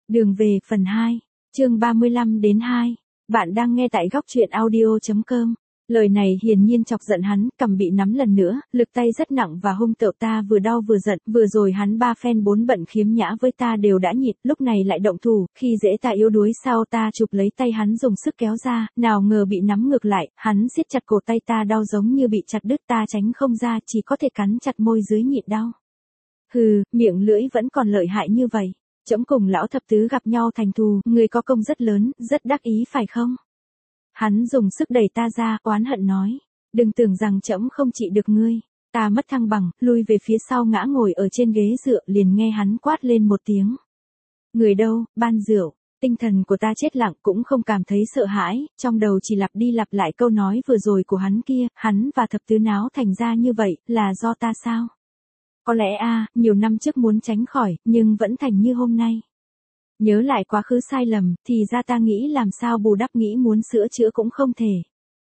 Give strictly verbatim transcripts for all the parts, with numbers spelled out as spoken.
Đường về phần hai, chương ba mươi lăm đến hai. Bạn đang nghe tại góc truyện audio chấm com. Lời này hiển nhiên chọc giận hắn, cầm bị nắm lần nữa, lực tay rất nặng và hung tợn. Ta vừa đau vừa giận, vừa rồi hắn ba phen bốn bận khiếm nhã với ta đều đã nhịn, lúc này lại động thủ, khi dễ ta yếu đuối sao ta chụp lấy tay hắn dùng sức kéo ra, nào ngờ bị nắm ngược lại, hắn siết chặt cổ tay ta đau giống như bị chặt đứt, ta tránh không ra, chỉ có thể cắn chặt môi dưới nhịn đau. Hừ, miệng lưỡi vẫn còn lợi hại như vậy. Trẫm cùng lão thập tứ gặp nhau thành thù, người có công rất lớn, rất đắc ý phải không? Hắn dùng sức đẩy ta ra, oán hận nói. Đừng tưởng rằng trẫm không trị được ngươi. Ta mất thăng bằng, lui về phía sau ngã ngồi ở trên ghế dựa, liền nghe hắn quát lên một tiếng. Người đâu, ban rượu. Tinh thần của ta chết lặng, cũng không cảm thấy sợ hãi, trong đầu chỉ lặp đi lặp lại câu nói vừa rồi của hắn kia, hắn và thập tứ náo thành ra như vậy, là do ta sao? Có lẽ a, nhiều năm trước muốn tránh khỏi, nhưng vẫn thành như hôm nay. Nhớ lại quá khứ sai lầm, thì ra ta nghĩ làm sao bù đắp, nghĩ muốn sửa chữa cũng không thể.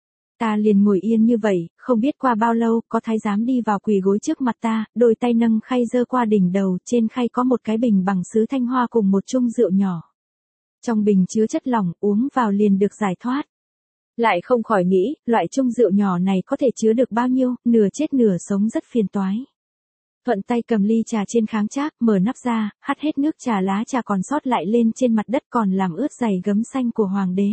Ta liền ngồi yên như vậy, không biết qua bao lâu, có thái giám đi vào quỳ gối trước mặt ta, đôi tay nâng khay giơ qua đỉnh đầu, trên khay có một cái bình bằng sứ thanh hoa cùng một chung rượu nhỏ. Trong bình chứa chất lỏng, uống vào liền được giải thoát. Lại không khỏi nghĩ, loại chung rượu nhỏ này có thể chứa được bao nhiêu, nửa chết nửa sống rất phiền toái. Thuận tay cầm ly trà trên kháng trác, mở nắp ra, hắt hết nước trà lá trà còn sót lại lên trên mặt đất, còn làm ướt giày gấm xanh của hoàng đế.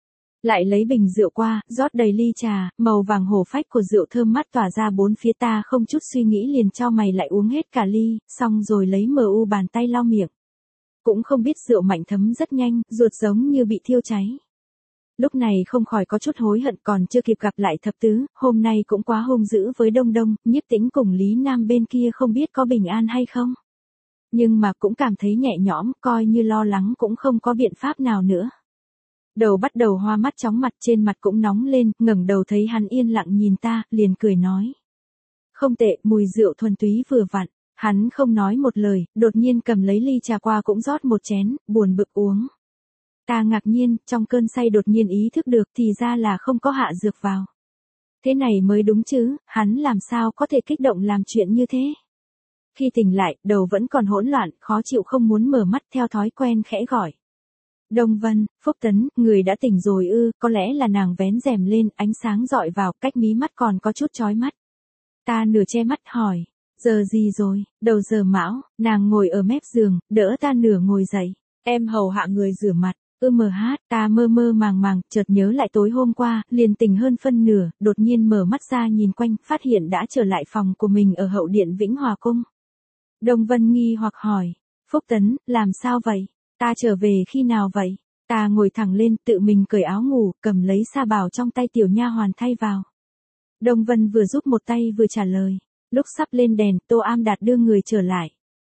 Lại lấy bình rượu qua, rót đầy ly trà, màu vàng hổ phách của rượu thơm mát tỏa ra bốn phía, ta không chút suy nghĩ liền chau mày lại uống hết cả ly, xong rồi lấy mờ u bàn tay lau miệng. Cũng không biết rượu mạnh thấm rất nhanh, ruột giống như bị thiêu cháy. Lúc này không khỏi có chút hối hận, còn chưa kịp gặp lại thập tứ, hôm nay cũng quá hung dữ với Đông Đông, Nhiếp Tĩnh cùng Lý Nam bên kia không biết có bình an hay không. Nhưng mà cũng cảm thấy nhẹ nhõm, coi như lo lắng cũng không có biện pháp nào nữa. Đầu bắt đầu hoa mắt chóng mặt, trên mặt cũng nóng lên, ngẩng đầu thấy hắn yên lặng nhìn ta, liền cười nói. Không tệ, mùi rượu thuần túy vừa vặn. Hắn không nói một lời, đột nhiên cầm lấy ly trà qua cũng rót một chén, buồn bực uống. Ta ngạc nhiên, trong cơn say đột nhiên ý thức được thì ra là không có hạ dược vào. Thế này mới đúng chứ, hắn làm sao có thể kích động làm chuyện như thế. Khi tỉnh lại, đầu vẫn còn hỗn loạn, khó chịu không muốn mở mắt, theo thói quen khẽ gọi. Đông Vân, Phúc Tấn, người đã tỉnh rồi ư? Có lẽ là nàng vén rèm lên, ánh sáng dọi vào, cách mí mắt còn có chút chói mắt. Ta nửa che mắt hỏi. Giờ gì rồi? Đầu giờ mão, nàng ngồi ở mép giường, đỡ ta nửa ngồi dậy. Em hầu hạ người rửa mặt. Ư mờ hát, ta mơ mơ màng màng, chợt nhớ lại tối hôm qua, liền tỉnh hơn phân nửa, đột nhiên mở mắt ra nhìn quanh, phát hiện đã trở lại phòng của mình ở hậu điện Vĩnh Hòa Cung. Đông Vân nghi hoặc hỏi, Phúc Tấn, làm sao vậy? Ta trở về khi nào vậy? Ta ngồi thẳng lên, tự mình cởi áo ngủ, cầm lấy sa bào trong tay tiểu nha hoàn thay vào. Đông Vân vừa giúp một tay vừa trả lời, lúc sắp lên đèn, Tô Am Đạt đưa người trở lại.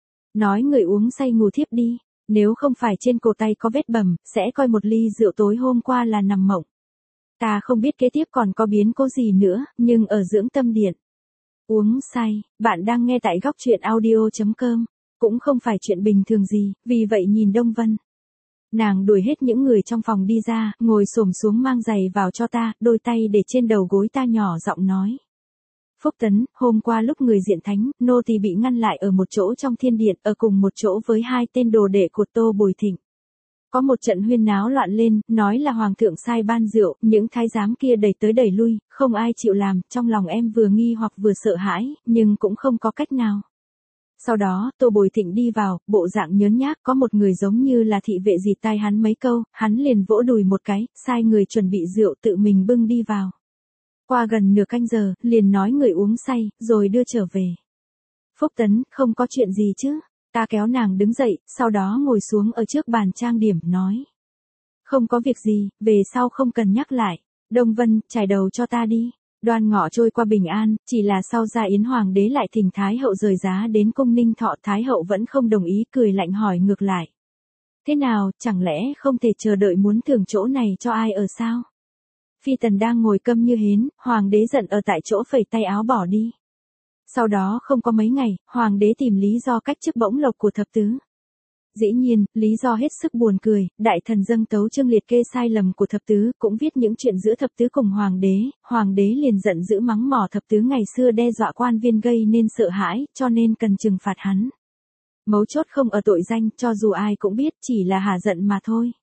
Nói người uống say ngủ thiếp đi. Nếu không phải trên cổ tay có vết bầm, sẽ coi một ly rượu tối hôm qua là nằm mộng. Ta không biết kế tiếp còn có biến cố gì nữa, nhưng ở Dưỡng Tâm Điện. Uống say, bạn đang nghe tại góc truyện audio chấm com. Cũng không phải chuyện bình thường gì, vì vậy nhìn Đông Vân. Nàng đuổi hết những người trong phòng đi ra, ngồi xổm xuống mang giày vào cho ta, đôi tay để trên đầu gối ta nhỏ giọng nói. Phúc Tấn, hôm qua lúc người diện thánh, nô tỳ bị ngăn lại ở một chỗ trong thiên điện, ở cùng một chỗ với hai tên đồ đệ của Tô Bồi Thịnh. Có một trận huyên náo loạn lên, nói là hoàng thượng sai ban rượu, những thái giám kia đẩy tới đẩy lui, không ai chịu làm, trong lòng em vừa nghi hoặc vừa sợ hãi, nhưng cũng không có cách nào. Sau đó, Tô Bồi Thịnh đi vào, bộ dạng nhớn nhác, có một người giống như là thị vệ dịt tai hắn mấy câu, hắn liền vỗ đùi một cái, sai người chuẩn bị rượu tự mình bưng đi vào. Qua gần nửa canh giờ, liền nói người uống say, rồi đưa trở về. Phúc Tấn, không có chuyện gì chứ? Ta kéo nàng đứng dậy, sau đó ngồi xuống ở trước bàn trang điểm, nói. Không có việc gì, về sau không cần nhắc lại. Đông Vân, trải đầu cho ta đi. Đoan ngọ trôi qua bình an, chỉ là sau gia yến hoàng đế lại thỉnh Thái hậu rời giá đến cung Ninh Thọ, Thái hậu vẫn không đồng ý, cười lạnh hỏi ngược lại. Thế nào, chẳng lẽ không thể chờ đợi muốn thưởng chỗ này cho ai ở sao? Phi tần đang ngồi câm như hến, hoàng đế giận ở tại chỗ phẩy tay áo bỏ đi. Sau đó không có mấy ngày, hoàng đế tìm lý do cách chức bổng lộc của thập tứ. Dĩ nhiên, lý do hết sức buồn cười, đại thần dâng tấu chương liệt kê sai lầm của thập tứ, cũng viết những chuyện giữa thập tứ cùng hoàng đế, hoàng đế liền giận dữ mắng mỏ thập tứ ngày xưa đe dọa quan viên gây nên sợ hãi, cho nên cần trừng phạt hắn. Mấu chốt không ở tội danh, cho dù ai cũng biết chỉ là hả giận mà thôi.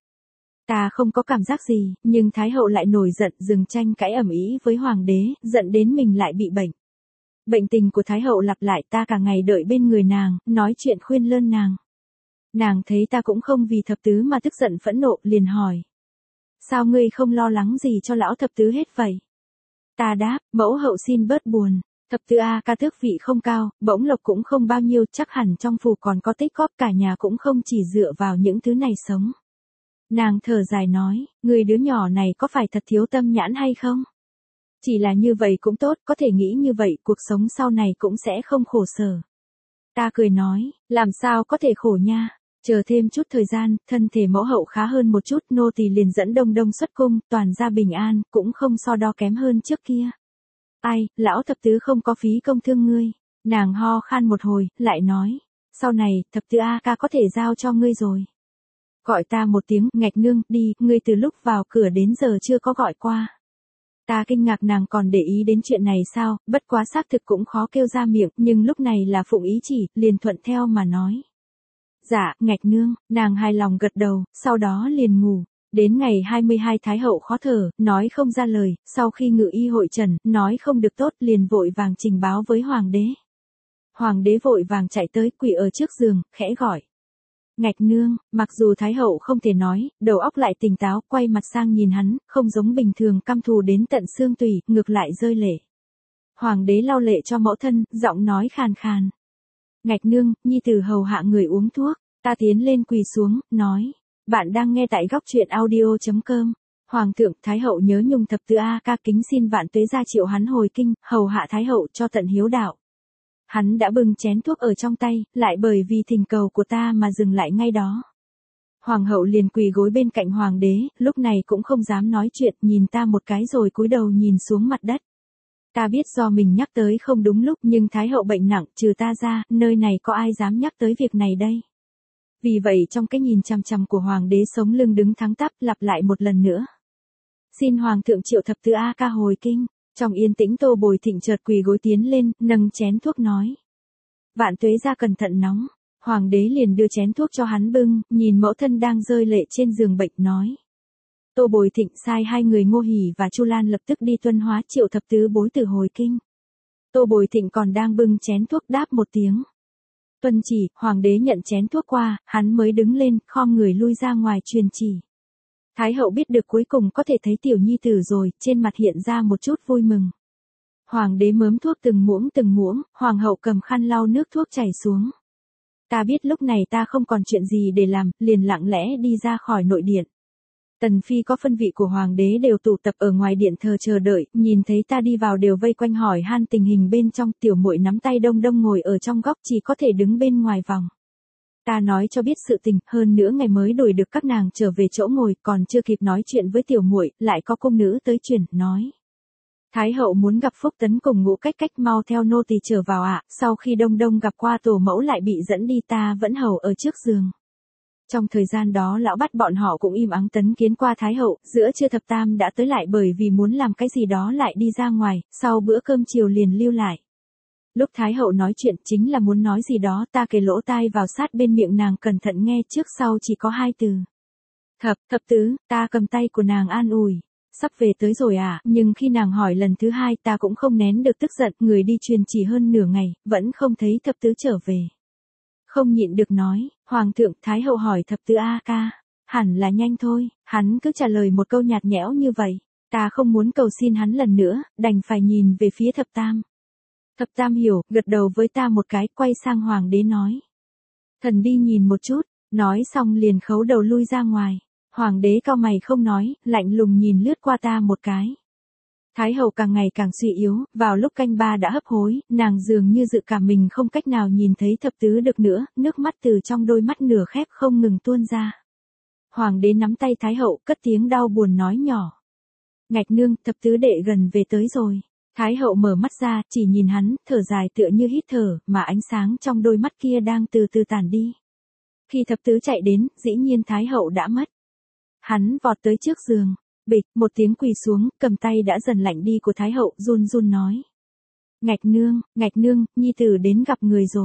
Ta không có cảm giác gì, nhưng Thái hậu lại nổi giận, dừng tranh cãi ầm ĩ với hoàng đế, giận đến mình lại bị bệnh. Bệnh tình của Thái hậu lặp lại, ta cả ngày đợi bên người nàng, nói chuyện khuyên lơn nàng. Nàng thấy ta cũng không vì thập tứ mà tức giận phẫn nộ, liền hỏi. Sao ngươi không lo lắng gì cho lão thập tứ hết vậy? Ta đáp, mẫu hậu xin bớt buồn. Thập tứ A ca tước vị không cao, bổng lộc cũng không bao nhiêu, chắc hẳn trong phủ còn có tích góp, cả nhà cũng không chỉ dựa vào những thứ này sống. Nàng thở dài nói, người đứa nhỏ này có phải thật thiếu tâm nhãn hay không? Chỉ là như vậy cũng tốt, có thể nghĩ như vậy, cuộc sống sau này cũng sẽ không khổ sở. Ta cười nói, làm sao có thể khổ nha, chờ thêm chút thời gian, thân thể mẫu hậu khá hơn một chút, nô tỳ liền dẫn Đông Đông xuất cung, toàn gia bình an, cũng không so đo kém hơn trước kia. Ai, lão thập tứ không có phí công thương ngươi. Nàng ho khan một hồi, lại nói, sau này, thập tứ A ca có thể giao cho ngươi rồi. Gọi ta một tiếng, Ngạch nương, đi, ngươi từ lúc vào cửa đến giờ chưa có gọi qua. Ta kinh ngạc nàng còn để ý đến chuyện này sao, bất quá xác thực cũng khó kêu ra miệng, nhưng lúc này là phụng ý chỉ, liền thuận theo mà nói. Dạ, Ngạch nương, nàng hài lòng gật đầu, sau đó liền ngủ. Đến ngày hai mươi hai Thái hậu khó thở, nói không ra lời, sau khi ngự y hội trần, nói không được tốt, liền vội vàng trình báo với hoàng đế. Hoàng đế vội vàng chạy tới, quỳ ở trước giường, khẽ gọi. Ngạch nương, mặc dù Thái hậu không thể nói, đầu óc lại tỉnh táo, quay mặt sang nhìn hắn, không giống bình thường căm thù đến tận xương tủy, ngược lại rơi lệ. Hoàng đế lau lệ cho mẫu thân, giọng nói khàn khàn. Ngạch nương, nhi tử hầu hạ người uống thuốc, ta tiến lên quỳ xuống, nói. Bạn đang nghe tại góc truyện audio chấm com. Hoàng thượng, Thái hậu nhớ nhung thập tứ A ca, kính xin vạn tuế gia triệu hắn hồi kinh, hầu hạ Thái hậu cho tận hiếu đạo. Hắn đã bưng chén thuốc ở trong tay, lại bởi vì thỉnh cầu của ta mà dừng lại ngay đó. Hoàng hậu liền quỳ gối bên cạnh hoàng đế, lúc này cũng không dám nói chuyện, nhìn ta một cái rồi cúi đầu nhìn xuống mặt đất. Ta biết do mình nhắc tới không đúng lúc, nhưng Thái hậu bệnh nặng, trừ ta ra, nơi này có ai dám nhắc tới việc này đây. Vì vậy trong cái nhìn chằm chằm của hoàng đế sống lưng đứng thẳng tắp, lặp lại một lần nữa. Xin hoàng thượng triệu thập tứ A ca hồi kinh. Trong yên tĩnh Tô Bồi Thịnh chợt quỳ gối tiến lên, nâng chén thuốc nói. Vạn tuế gia cẩn thận nóng. Hoàng đế liền đưa chén thuốc cho hắn bưng, nhìn mẫu thân đang rơi lệ trên giường bệnh nói. Tô Bồi Thịnh sai hai người Ngô Hỷ và Chu Lan lập tức đi tuân hóa triệu thập tứ bối tử hồi kinh. Tô Bồi Thịnh còn đang bưng chén thuốc đáp một tiếng. Tuân chỉ, hoàng đế nhận chén thuốc qua, hắn mới đứng lên, khom người lui ra ngoài truyền chỉ. Thái hậu biết được cuối cùng có thể thấy tiểu nhi tử rồi, trên mặt hiện ra một chút vui mừng. Hoàng đế mớm thuốc từng muỗng từng muỗng, hoàng hậu cầm khăn lau nước thuốc chảy xuống. Ta biết lúc này ta không còn chuyện gì để làm, liền lặng lẽ đi ra khỏi nội điện. Tần phi có phân vị của hoàng đế đều tụ tập ở ngoài điện thờ chờ đợi, nhìn thấy ta đi vào đều vây quanh hỏi han tình hình bên trong, tiểu muội nắm tay Đông Đông ngồi ở trong góc chỉ có thể đứng bên ngoài vòng. Ta nói cho biết sự tình, hơn nữa ngày mới đuổi được các nàng trở về chỗ ngồi, còn chưa kịp nói chuyện với tiểu muội, lại có cung nữ tới truyền, nói. Thái hậu muốn gặp Phúc Tấn cùng Ngũ Cách Cách, mau theo nô tỳ trở vào ạ. Sau khi Đông Đông gặp qua tổ mẫu lại bị dẫn đi, ta vẫn hầu ở trước giường. Trong thời gian đó lão bắt bọn họ cũng im ắng tấn kiến qua Thái hậu, giữa trưa thập tam đã tới lại bởi vì muốn làm cái gì đó lại đi ra ngoài, sau bữa cơm chiều liền lưu lại. Lúc Thái hậu nói chuyện chính là muốn nói gì đó, ta kề lỗ tai vào sát bên miệng nàng cẩn thận nghe, trước sau chỉ có hai từ. Thập, thập tứ, ta cầm tay của nàng an ủi. Sắp về tới rồi à, nhưng khi nàng hỏi lần thứ hai ta cũng không nén được tức giận, người đi truyền chỉ hơn nửa ngày, vẫn không thấy thập tứ trở về. Không nhịn được nói, hoàng thượng, Thái hậu hỏi thập tứ A ca, hẳn là nhanh thôi, hắn cứ trả lời một câu nhạt nhẽo như vậy, ta không muốn cầu xin hắn lần nữa, đành phải nhìn về phía thập tam. Thập tam hiểu, gật đầu với ta một cái, quay sang hoàng đế nói. Thần đi nhìn một chút, nói xong liền khấu đầu lui ra ngoài. Hoàng đế cau mày không nói, lạnh lùng nhìn lướt qua ta một cái. Thái hậu càng ngày càng suy yếu, vào lúc canh ba đã hấp hối, nàng dường như dự cảm mình không cách nào nhìn thấy thập tứ được nữa, nước mắt từ trong đôi mắt nửa khép không ngừng tuôn ra. Hoàng đế nắm tay Thái hậu, cất tiếng đau buồn nói nhỏ. Ngạch nương, thập tứ đệ gần về tới rồi. Thái hậu mở mắt ra, chỉ nhìn hắn, thở dài tựa như hít thở, mà ánh sáng trong đôi mắt kia đang từ từ tàn đi. Khi thập tứ chạy đến, dĩ nhiên Thái hậu đã mất. Hắn vọt tới trước giường, bịch, một tiếng quỳ xuống, cầm tay đã dần lạnh đi của Thái hậu, run run nói. Ngạch nương, ngạch nương, nhi tử đến gặp người rồi.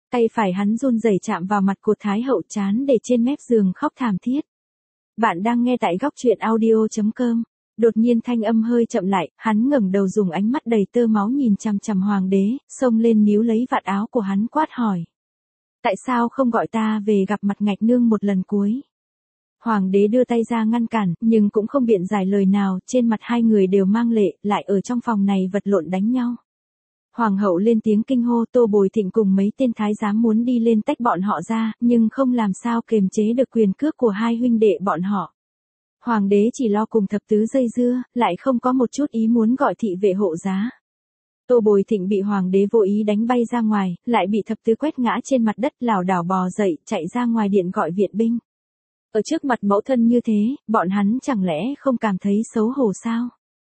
Tay phải hắn run rẩy chạm vào mặt của Thái hậu chán để trên mép giường khóc thảm thiết. Bạn đang nghe tại góc truyện audio.com. Đột nhiên thanh âm hơi chậm lại, hắn ngẩng đầu dùng ánh mắt đầy tơ máu nhìn chằm chằm hoàng đế, xông lên níu lấy vạt áo của hắn quát hỏi. Tại sao không gọi ta về gặp mặt Ngạch Nương một lần cuối? Hoàng đế đưa tay ra ngăn cản, nhưng cũng không biện giải lời nào, trên mặt hai người đều mang lệ, lại ở trong phòng này vật lộn đánh nhau. Hoàng hậu lên tiếng kinh hô, Tô Bồi Thịnh cùng mấy tên thái giám muốn đi lên tách bọn họ ra, nhưng không làm sao kiềm chế được quyền cước của hai huynh đệ bọn họ. Hoàng đế chỉ lo cùng thập tứ dây dưa, lại không có một chút ý muốn gọi thị vệ hộ giá. Tô Bồi Thịnh bị hoàng đế vô ý đánh bay ra ngoài, lại bị thập tứ quét ngã trên mặt đất lảo đảo bò dậy, chạy ra ngoài điện gọi viện binh. Ở trước mặt mẫu thân như thế, bọn hắn chẳng lẽ không cảm thấy xấu hổ sao?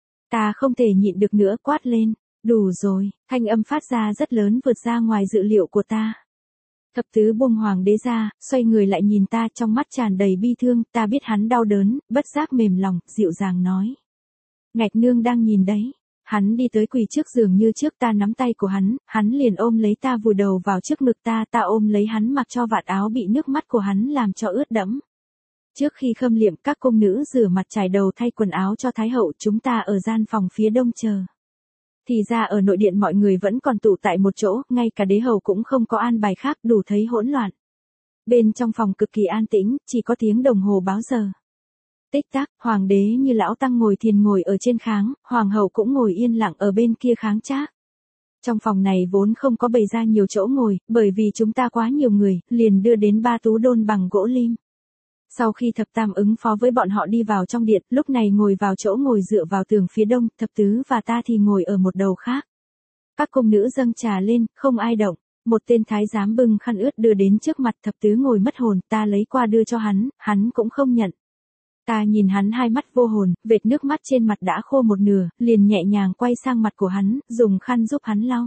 Ta không thể nhịn được nữa, quát lên. Đủ rồi, thanh âm phát ra rất lớn vượt ra ngoài dự liệu của ta. Thập tứ buông hoàng đế ra, xoay người lại nhìn ta trong mắt tràn đầy bi thương, ta biết hắn đau đớn, bất giác mềm lòng, dịu dàng nói. Ngạch Nương đang nhìn đấy. Hắn đi tới quỳ trước giường như trước, ta nắm tay của hắn, hắn liền ôm lấy ta vùi đầu vào trước ngực ta, ta ôm lấy hắn mặc cho vạt áo bị nước mắt của hắn làm cho ướt đẫm. Trước khi khâm liệm, các cung nữ rửa mặt chải đầu thay quần áo cho Thái hậu, chúng ta ở gian phòng phía đông chờ. Thì ra ở nội điện mọi người vẫn còn tụ tại một chỗ, ngay cả đế hầu cũng không có an bài khác, đủ thấy hỗn loạn. Bên trong phòng cực kỳ an tĩnh, chỉ có tiếng đồng hồ báo giờ. Tích tắc, hoàng đế như lão tăng ngồi thiền ngồi ở trên kháng, hoàng hậu cũng ngồi yên lặng ở bên kia kháng trác. Trong phòng này vốn không có bày ra nhiều chỗ ngồi, bởi vì chúng ta quá nhiều người, liền đưa đến ba tú đôn bằng gỗ lim. Sau khi thập tam ứng phó với bọn họ đi vào trong điện, lúc này ngồi vào chỗ ngồi dựa vào tường phía đông, thập tứ và ta thì ngồi ở một đầu khác. Các cung nữ dâng trà lên, không ai động. Một tên thái giám bưng khăn ướt đưa đến trước mặt thập tứ ngồi mất hồn, ta lấy qua đưa cho hắn, hắn cũng không nhận. Ta nhìn hắn hai mắt vô hồn, vệt nước mắt trên mặt đã khô một nửa, liền nhẹ nhàng quay sang mặt của hắn, dùng khăn giúp hắn lau.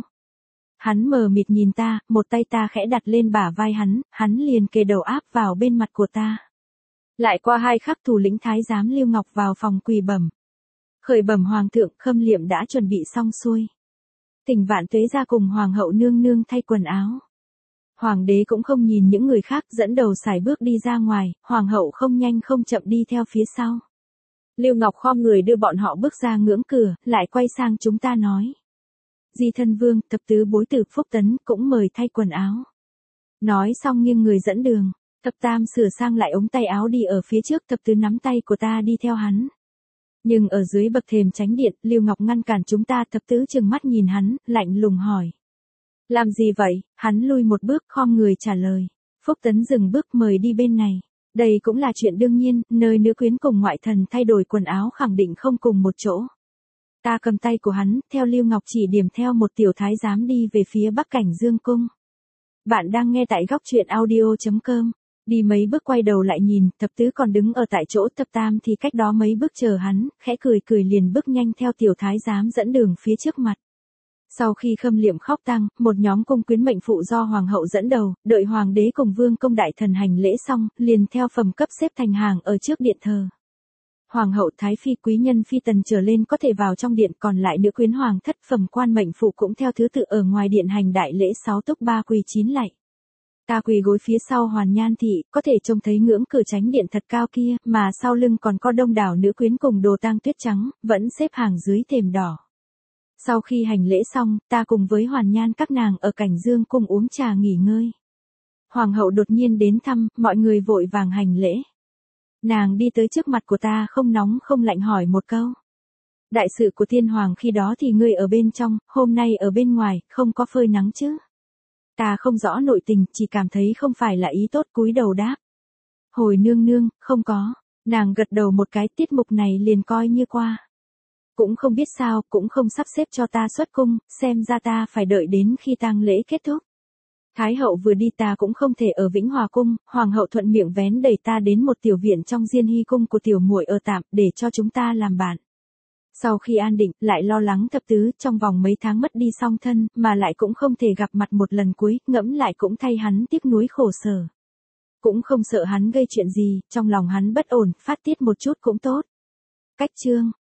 Hắn mờ mịt nhìn ta, một tay ta khẽ đặt lên bả vai hắn, hắn liền kề đầu áp vào bên mặt của ta. Lại qua hai khắc thủ lĩnh thái giám Lưu Ngọc vào phòng quỳ bẩm. Khởi bẩm hoàng thượng, khâm liệm đã chuẩn bị xong xuôi. Thỉnh Vạn Tuế ra cùng hoàng hậu nương nương thay quần áo. Hoàng đế cũng không nhìn những người khác, dẫn đầu sải bước đi ra ngoài, hoàng hậu không nhanh không chậm đi theo phía sau. Lưu Ngọc khom người đưa bọn họ bước ra ngưỡng cửa, lại quay sang chúng ta nói. Di thân vương, thập tứ bối tử Phúc Tấn cũng mời thay quần áo. Nói xong nghiêng người dẫn đường. Thập tam sửa sang lại ống tay áo đi ở phía trước, thập tứ nắm tay của ta đi theo hắn. Nhưng ở dưới bậc thềm chánh điện, Lưu Ngọc ngăn cản chúng ta, thập tứ trừng mắt nhìn hắn, lạnh lùng hỏi. Làm gì vậy? Hắn lui một bước, khom người trả lời. Phúc Tấn dừng bước, mời đi bên này. Đây cũng là chuyện đương nhiên, nơi nữ quyến cùng ngoại thần thay đổi quần áo khẳng định không cùng một chỗ. Ta cầm tay của hắn, theo Lưu Ngọc chỉ điểm theo một tiểu thái giám đi về phía bắc cảnh Dương cung. Bạn đang nghe tại góc truyện audio.com. Đi mấy bước quay đầu lại nhìn, thập tứ còn đứng ở tại chỗ, thập tam thì cách đó mấy bước chờ hắn, khẽ cười cười liền bước nhanh theo tiểu thái giám dẫn đường phía trước mặt. Sau khi khâm liệm khóc tang, một nhóm cung quyến mệnh phụ do hoàng hậu dẫn đầu, đợi hoàng đế cùng vương công đại thần hành lễ xong, liền theo phẩm cấp xếp thành hàng ở trước điện thờ. Hoàng hậu, thái phi, quý nhân phi tần trở lên có thể vào trong điện, còn lại nữ quyến hoàng thất phẩm quan mệnh phụ cũng theo thứ tự ở ngoài điện hành đại lễ sáu túc ba quỳ chín lạy. Ta quỳ gối phía sau Hoàn Nhan thị, có thể trông thấy ngưỡng cửa chánh điện thật cao kia, mà sau lưng còn có đông đảo nữ quyến cùng đồ tang tuyết trắng, vẫn xếp hàng dưới thềm đỏ. Sau khi hành lễ xong, ta cùng với Hoàn Nhan các nàng ở cảnh Dương cung uống trà nghỉ ngơi. Hoàng hậu đột nhiên đến thăm, mọi người vội vàng hành lễ. Nàng đi tới trước mặt của ta không nóng không lạnh hỏi một câu. Đại sự của thiên hoàng khi đó thì ngươi ở bên trong, hôm nay ở bên ngoài, không có phơi nắng chứ? Ta không rõ nội tình, chỉ cảm thấy không phải là ý tốt, cúi đầu đáp. Hồi nương nương, không có. Nàng gật đầu một cái, tiết mục này liền coi như qua. Cũng không biết sao, cũng không sắp xếp cho ta xuất cung, xem ra ta phải đợi đến khi tang lễ kết thúc. Thái hậu vừa đi ta cũng không thể ở Vĩnh Hòa cung, hoàng hậu thuận miệng vén đẩy ta đến một tiểu viện trong Diên Hy cung của tiểu muội ở tạm, để cho chúng ta làm bạn. Sau khi an định, lại lo lắng thập tứ, trong vòng mấy tháng mất đi song thân, mà lại cũng không thể gặp mặt một lần cuối, ngẫm lại cũng thay hắn tiếc nuối khổ sở. Cũng không sợ hắn gây chuyện gì, trong lòng hắn bất ổn, phát tiết một chút cũng tốt. Cách chương